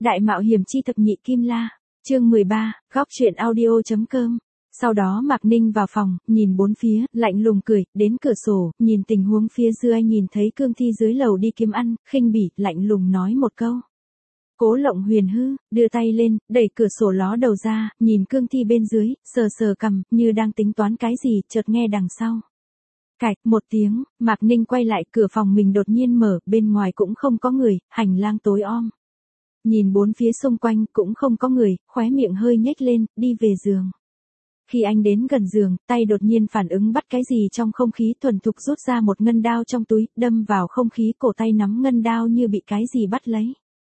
Đại mạo hiểm chi thập nhị kim la. Chương 13, góc truyện audio.com. Sau đó Mạc Ninh vào phòng, nhìn bốn phía, lạnh lùng cười, đến cửa sổ, nhìn tình huống phía dưới, nhìn thấy Cương Thi dưới lầu đi kiếm ăn, khinh bỉ, lạnh lùng nói một câu. Cố Lộng Huyền hư, đưa tay lên, đẩy cửa sổ ló đầu ra, nhìn Cương Thi bên dưới, sờ sờ cằm, như đang tính toán cái gì, chợt nghe đằng sau. Cạch, một tiếng, Mạc Ninh quay lại, cửa phòng mình đột nhiên mở, bên ngoài cũng không có người, hành lang tối om. Nhìn bốn phía xung quanh cũng không có người, khóe miệng hơi nhếch lên, đi về giường. Khi anh đến gần giường, tay đột nhiên phản ứng bắt cái gì trong không khí, thuần thục rút ra một ngân đao trong túi, đâm vào không khí, cổ tay nắm ngân đao như bị cái gì bắt lấy.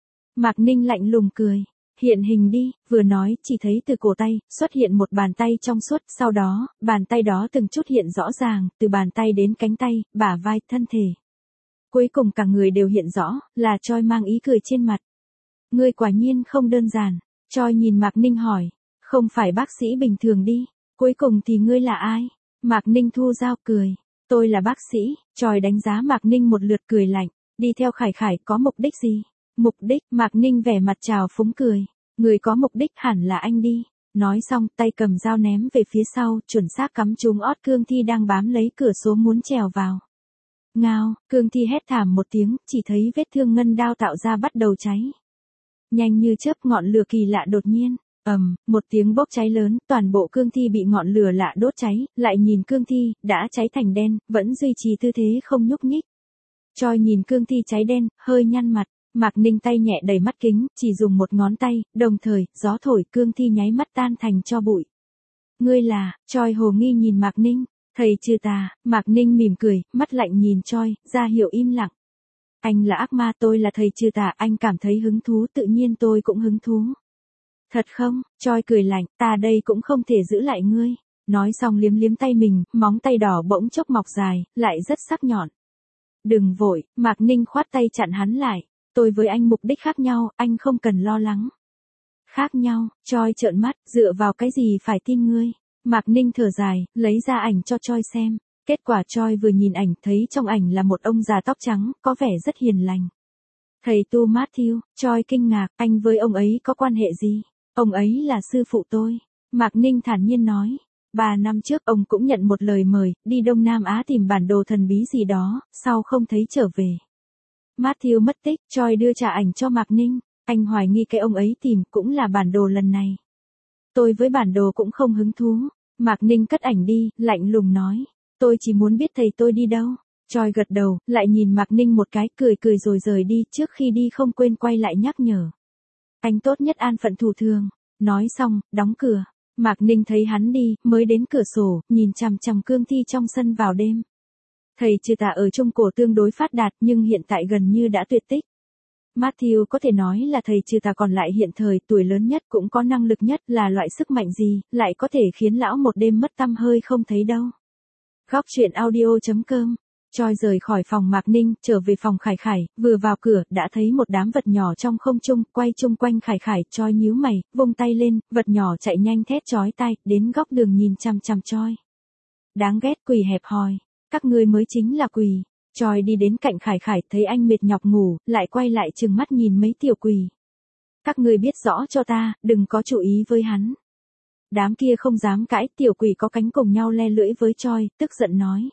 Mạc Ninh lạnh lùng cười. Hiện hình đi, vừa nói, chỉ thấy từ cổ tay, xuất hiện một bàn tay trong suốt, sau đó, bàn tay đó từng chút hiện rõ ràng, từ bàn tay đến cánh tay, bả vai, thân thể. Cuối cùng cả người đều hiện rõ, là Choi mang ý cười trên mặt. Ngươi quả nhiên không đơn giản. Choi nhìn Mạc Ninh hỏi. Không phải bác sĩ bình thường đi. Cuối cùng thì ngươi là ai? Mạc Ninh thu dao cười. Tôi là bác sĩ. Choi đánh giá Mạc Ninh một lượt cười lạnh. Đi theo Khải Khải có mục đích gì? Mục đích, Mạc Ninh vẻ mặt trào phúng cười. Người có mục đích hẳn là anh đi. Nói xong, tay cầm dao ném về phía sau, chuẩn xác cắm trúng ót Cương Thi đang bám lấy cửa sổ muốn trèo vào. Ngao, Cương Thi hét thảm một tiếng, chỉ thấy vết thương ngân đao tạo ra bắt đầu cháy. Nhanh như chớp, ngọn lửa kỳ lạ đột nhiên. Một tiếng bốc cháy lớn, toàn bộ Cương Thi bị ngọn lửa lạ đốt cháy, lại nhìn Cương Thi, đã cháy thành đen, vẫn duy trì tư thế không nhúc nhích. Choi nhìn Cương Thi cháy đen, hơi nhăn mặt. Mạc Ninh tay nhẹ đẩy mắt kính, chỉ dùng một ngón tay, đồng thời, gió thổi, Cương Thi nháy mắt tan thành tro bụi. Ngươi là, Choi hồ nghi nhìn Mạc Ninh, thầy trừ tà. Mạc Ninh mỉm cười, mắt lạnh nhìn Choi, ra hiệu im lặng. Anh là ác ma, tôi là thầy trừ tà, anh cảm thấy hứng thú, tự nhiên tôi cũng hứng thú. Thật không? Choi cười lạnh, ta đây cũng không thể giữ lại ngươi. Nói xong liếm liếm tay mình, móng tay đỏ bỗng chốc mọc dài, lại rất sắc nhọn. Đừng vội, Mạc Ninh khoát tay chặn hắn lại. Tôi với anh mục đích khác nhau, anh không cần lo lắng. Khác nhau, Choi trợn mắt, dựa vào cái gì phải tin ngươi. Mạc Ninh thở dài, lấy ra ảnh cho Choi xem. Kết quả Choi vừa nhìn ảnh thấy trong ảnh là một ông già tóc trắng, có vẻ rất hiền lành. Thầy tu Matthew, Choi kinh ngạc, anh với ông ấy có quan hệ gì? Ông ấy là sư phụ tôi. Mạc Ninh thản nhiên nói. 3 năm trước ông cũng nhận một lời mời, đi Đông Nam Á tìm bản đồ thần bí gì đó, sau không thấy trở về. Matthew mất tích, Choi đưa trả ảnh cho Mạc Ninh. Anh hoài nghi cái ông ấy tìm cũng là bản đồ lần này. Tôi với bản đồ cũng không hứng thú. Mạc Ninh cất ảnh đi, lạnh lùng nói. Tôi chỉ muốn biết thầy tôi đi đâu. Choi gật đầu, lại nhìn Mạc Ninh một cái, cười cười rồi rời đi, trước khi đi không quên quay lại nhắc nhở. Anh tốt nhất an phận thủ thường. Nói xong, đóng cửa. Mạc Ninh thấy hắn đi, mới đến cửa sổ, nhìn chằm chằm Cương Thi trong sân vào đêm. Thầy trừ tà ở Trung Cổ tương đối phát đạt nhưng hiện tại gần như đã tuyệt tích. Matthew có thể nói là thầy trừ tà còn lại hiện thời, tuổi lớn nhất cũng có năng lực nhất, là loại sức mạnh gì, lại có thể khiến lão một đêm mất tăm hơi không thấy đâu. Góc truyện audio.com. Choi rời khỏi phòng Mạc Ninh, trở về phòng Khải Khải, vừa vào cửa, đã thấy một đám vật nhỏ trong không trung, quay chung quanh Khải Khải. Choi nhíu mày, vung tay lên, vật nhỏ chạy nhanh thét chói tai, đến góc đường nhìn chằm chằm Choi. Đáng ghét, quỷ hẹp hòi. Các ngươi mới chính là quỷ. Choi đi đến cạnh Khải Khải, thấy anh mệt nhọc ngủ, lại quay lại trừng mắt nhìn mấy tiểu quỷ. Các ngươi biết rõ cho ta, đừng có chú ý với hắn. Đám kia không dám cãi, tiểu quỷ có cánh cùng nhau le lưỡi với Choi, tức giận nói.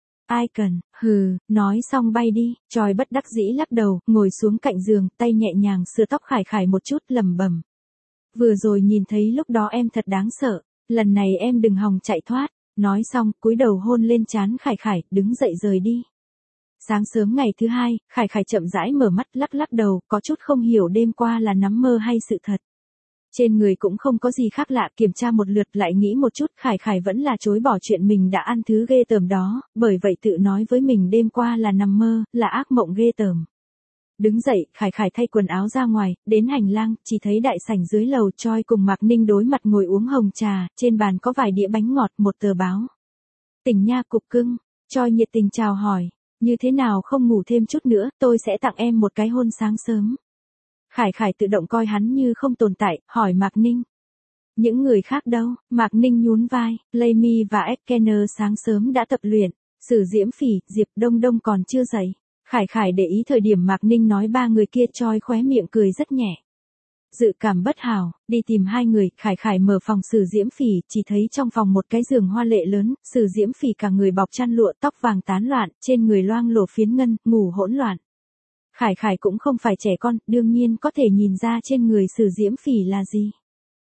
Ai cần, hừ, nói xong bay đi. Choi bất đắc dĩ lắc đầu, ngồi xuống cạnh giường, tay nhẹ nhàng sửa tóc Khải Khải một chút, lẩm bẩm. Vừa rồi nhìn thấy lúc đó em thật đáng sợ, lần này em đừng hòng chạy thoát. Nói xong, cúi đầu hôn lên trán Khải Khải, đứng dậy rời đi. Sáng sớm ngày thứ hai, Khải Khải chậm rãi mở mắt, lắc lắc đầu, có chút không hiểu đêm qua là nằm mơ hay sự thật. Trên người cũng không có gì khác lạ, kiểm tra một lượt lại nghĩ một chút, Khải Khải vẫn là chối bỏ chuyện mình đã ăn thứ ghê tởm đó, bởi vậy tự nói với mình đêm qua là nằm mơ, là ác mộng ghê tởm. Đứng dậy, Khải Khải thay quần áo ra ngoài, đến hành lang, chỉ thấy đại sảnh dưới lầu Choi cùng Mạc Ninh đối mặt ngồi uống hồng trà, trên bàn có vài đĩa bánh ngọt, một tờ báo. Tỉnh nha cục cưng. Choi nhiệt tình chào hỏi. Như thế nào không ngủ thêm chút nữa, tôi sẽ tặng em một cái hôn sáng sớm. Khải Khải tự động coi hắn như không tồn tại, hỏi Mạc Ninh. Những người khác đâu? Mạc Ninh nhún vai, Laymi và Ekkener sáng sớm đã tập luyện, Sử Diễm Phỉ, Diệp Đông Đông còn chưa dậy. Khải Khải để ý thời điểm Mạc Ninh nói 3 người kia, Choi khóe miệng cười rất nhẹ. Dự cảm bất hảo, đi tìm hai người, Khải Khải mở phòng Sử Diễm Phỉ, chỉ thấy trong phòng một cái giường hoa lệ lớn, Sử Diễm Phỉ cả người bọc chăn lụa, tóc vàng tán loạn, trên người loang lổ phiến ngân, ngủ hỗn loạn. Khải Khải cũng không phải trẻ con, đương nhiên có thể nhìn ra trên người Sử Diễm Phỉ là gì.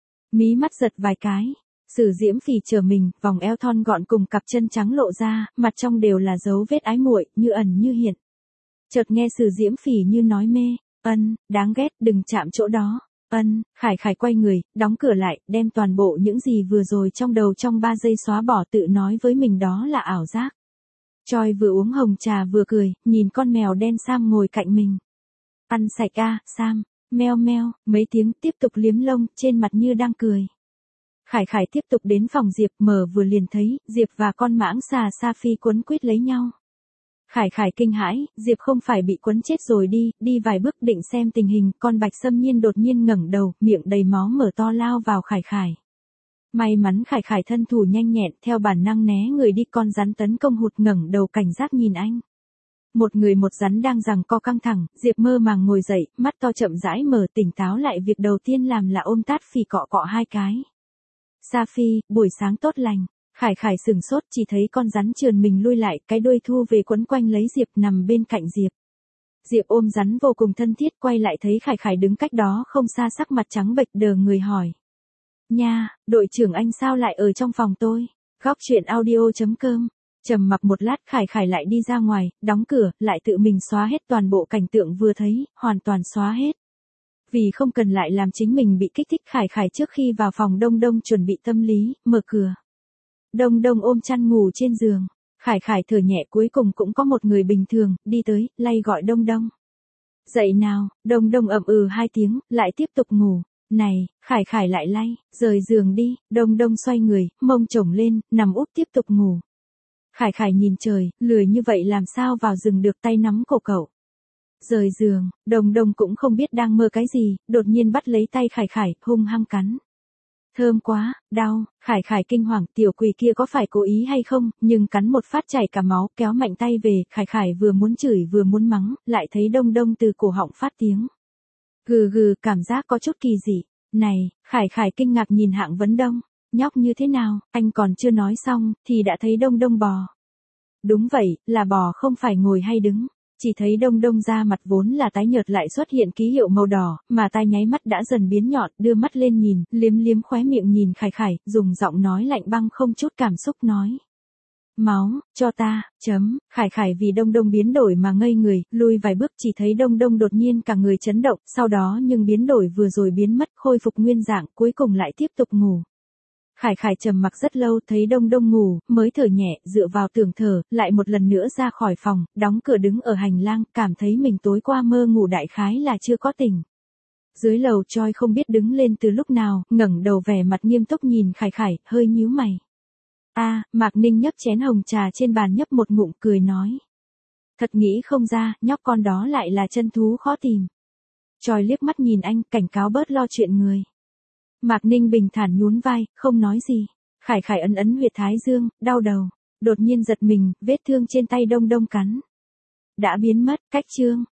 Mí mắt giật vài cái, Sử Diễm Phỉ trở mình, vòng eo thon gọn cùng cặp chân trắng lộ ra, mặt trong đều là dấu vết ái muội, như ẩn như hiện. Chợt nghe Sử Diễm Phỉ như nói mê, đáng ghét, đừng chạm chỗ đó. Khải Khải quay người, đóng cửa lại, đem toàn bộ những gì vừa rồi trong đầu trong 3 giây xóa bỏ, tự nói với mình đó là ảo giác. Choi vừa uống hồng trà vừa cười, nhìn con mèo đen Sam ngồi cạnh mình. Ăn sạch a, Sam, meo meo, mấy tiếng tiếp tục liếm lông, trên mặt như đang cười. Khải Khải tiếp tục đến phòng Diệp, mở vừa liền thấy, Diệp và con mãng xà Sa-phi quấn quýt lấy nhau. Khải Khải kinh hãi, Diệp không phải bị quấn chết rồi đi vài bước định xem tình hình, con Bạch Sâm Nhiên đột nhiên ngẩng đầu, miệng đầy máu mở to lao vào Khải Khải. May mắn Khải Khải thân thủ nhanh nhẹn, theo bản năng né người đi, con rắn tấn công hụt ngẩng đầu cảnh giác nhìn anh. Một người một rắn đang giằng co căng thẳng, Diệp mơ màng ngồi dậy, mắt to chậm rãi mở, tỉnh táo lại, việc đầu tiên làm là ôm Tát Phỉ cọ cọ 2 cái. Sa-phi, buổi sáng tốt lành. Khải Khải sửng sốt, chỉ thấy con rắn trườn mình lui lại, cái đuôi thu về quấn quanh lấy Diệp, nằm bên cạnh Diệp. Diệp ôm rắn vô cùng thân thiết, quay lại thấy Khải Khải đứng cách đó không xa, sắc mặt trắng bệch đờ người hỏi. Nha, đội trưởng anh sao lại ở trong phòng tôi? Góc truyện audio.com. Trầm mặc một lát, Khải Khải lại đi ra ngoài, đóng cửa, lại tự mình xóa hết toàn bộ cảnh tượng vừa thấy, hoàn toàn xóa hết. Vì không cần lại làm chính mình bị kích thích, Khải Khải trước khi vào phòng Đông Đông chuẩn bị tâm lý, mở cửa. Đông Đông ôm chăn ngủ trên giường. Khải Khải thở nhẹ, cuối cùng cũng có một người bình thường, đi tới, lay gọi Đông Đông. Dậy nào, Đông Đông ậm 2 tiếng, lại tiếp tục ngủ. Này, Khải Khải lại lay, rời giường đi, Đông Đông xoay người, mông chổng lên, nằm úp tiếp tục ngủ. Khải Khải nhìn trời, lười như vậy làm sao vào giường được, tay nắm cổ cậu. Rời giường, Đông Đông cũng không biết đang mơ cái gì, đột nhiên bắt lấy tay Khải Khải, hung hăng cắn. Thơm quá, đau, Khải Khải kinh hoàng, tiểu quỷ kia có phải cố ý hay không, nhưng cắn một phát chảy cả máu, kéo mạnh tay về, Khải Khải vừa muốn chửi vừa muốn mắng, lại thấy Đông Đông từ cổ họng phát tiếng. Gừ gừ, cảm giác có chút kỳ dị. Này, Khải Khải kinh ngạc nhìn Hạng Vấn Đông, nhóc như thế nào, anh còn chưa nói xong, thì đã thấy Đông Đông bò. Đúng vậy, là bò không phải ngồi hay đứng. Chỉ thấy Đông Đông da mặt vốn là tái nhợt lại xuất hiện ký hiệu màu đỏ, mà tai nháy mắt đã dần biến nhọn, đưa mắt lên nhìn, liếm liếm khóe miệng nhìn Khải Khải, dùng giọng nói lạnh băng không chút cảm xúc nói. Máu, cho ta, Khải Khải vì Đông Đông biến đổi mà ngây người, lui vài bước, chỉ thấy Đông Đông đột nhiên cả người chấn động, sau đó nhưng biến đổi vừa rồi biến mất, khôi phục nguyên dạng, cuối cùng lại tiếp tục ngủ. Khải Khải trầm mặc rất lâu, thấy Đông Đông ngủ, mới thở nhẹ, dựa vào tường thở, lại một lần nữa ra khỏi phòng, đóng cửa đứng ở hành lang, cảm thấy mình tối qua mơ ngủ đại khái là chưa có tỉnh. Dưới lầu Choi không biết đứng lên từ lúc nào, ngẩng đầu vẻ mặt nghiêm túc nhìn Khải Khải, hơi nhíu mày. Mạc Ninh nhấp chén hồng trà trên bàn nhấp một ngụm cười nói. Thật nghĩ không ra, nhóc con đó lại là chân thú khó tìm. Choi liếc mắt nhìn anh, cảnh cáo bớt lo chuyện người. Mạc Ninh bình thản nhún vai, không nói gì. Khải Khải ấn ấn huyệt thái dương, đau đầu. Đột nhiên giật mình, vết thương trên tay Đông Đông cắn. Đã biến mất, cách chương.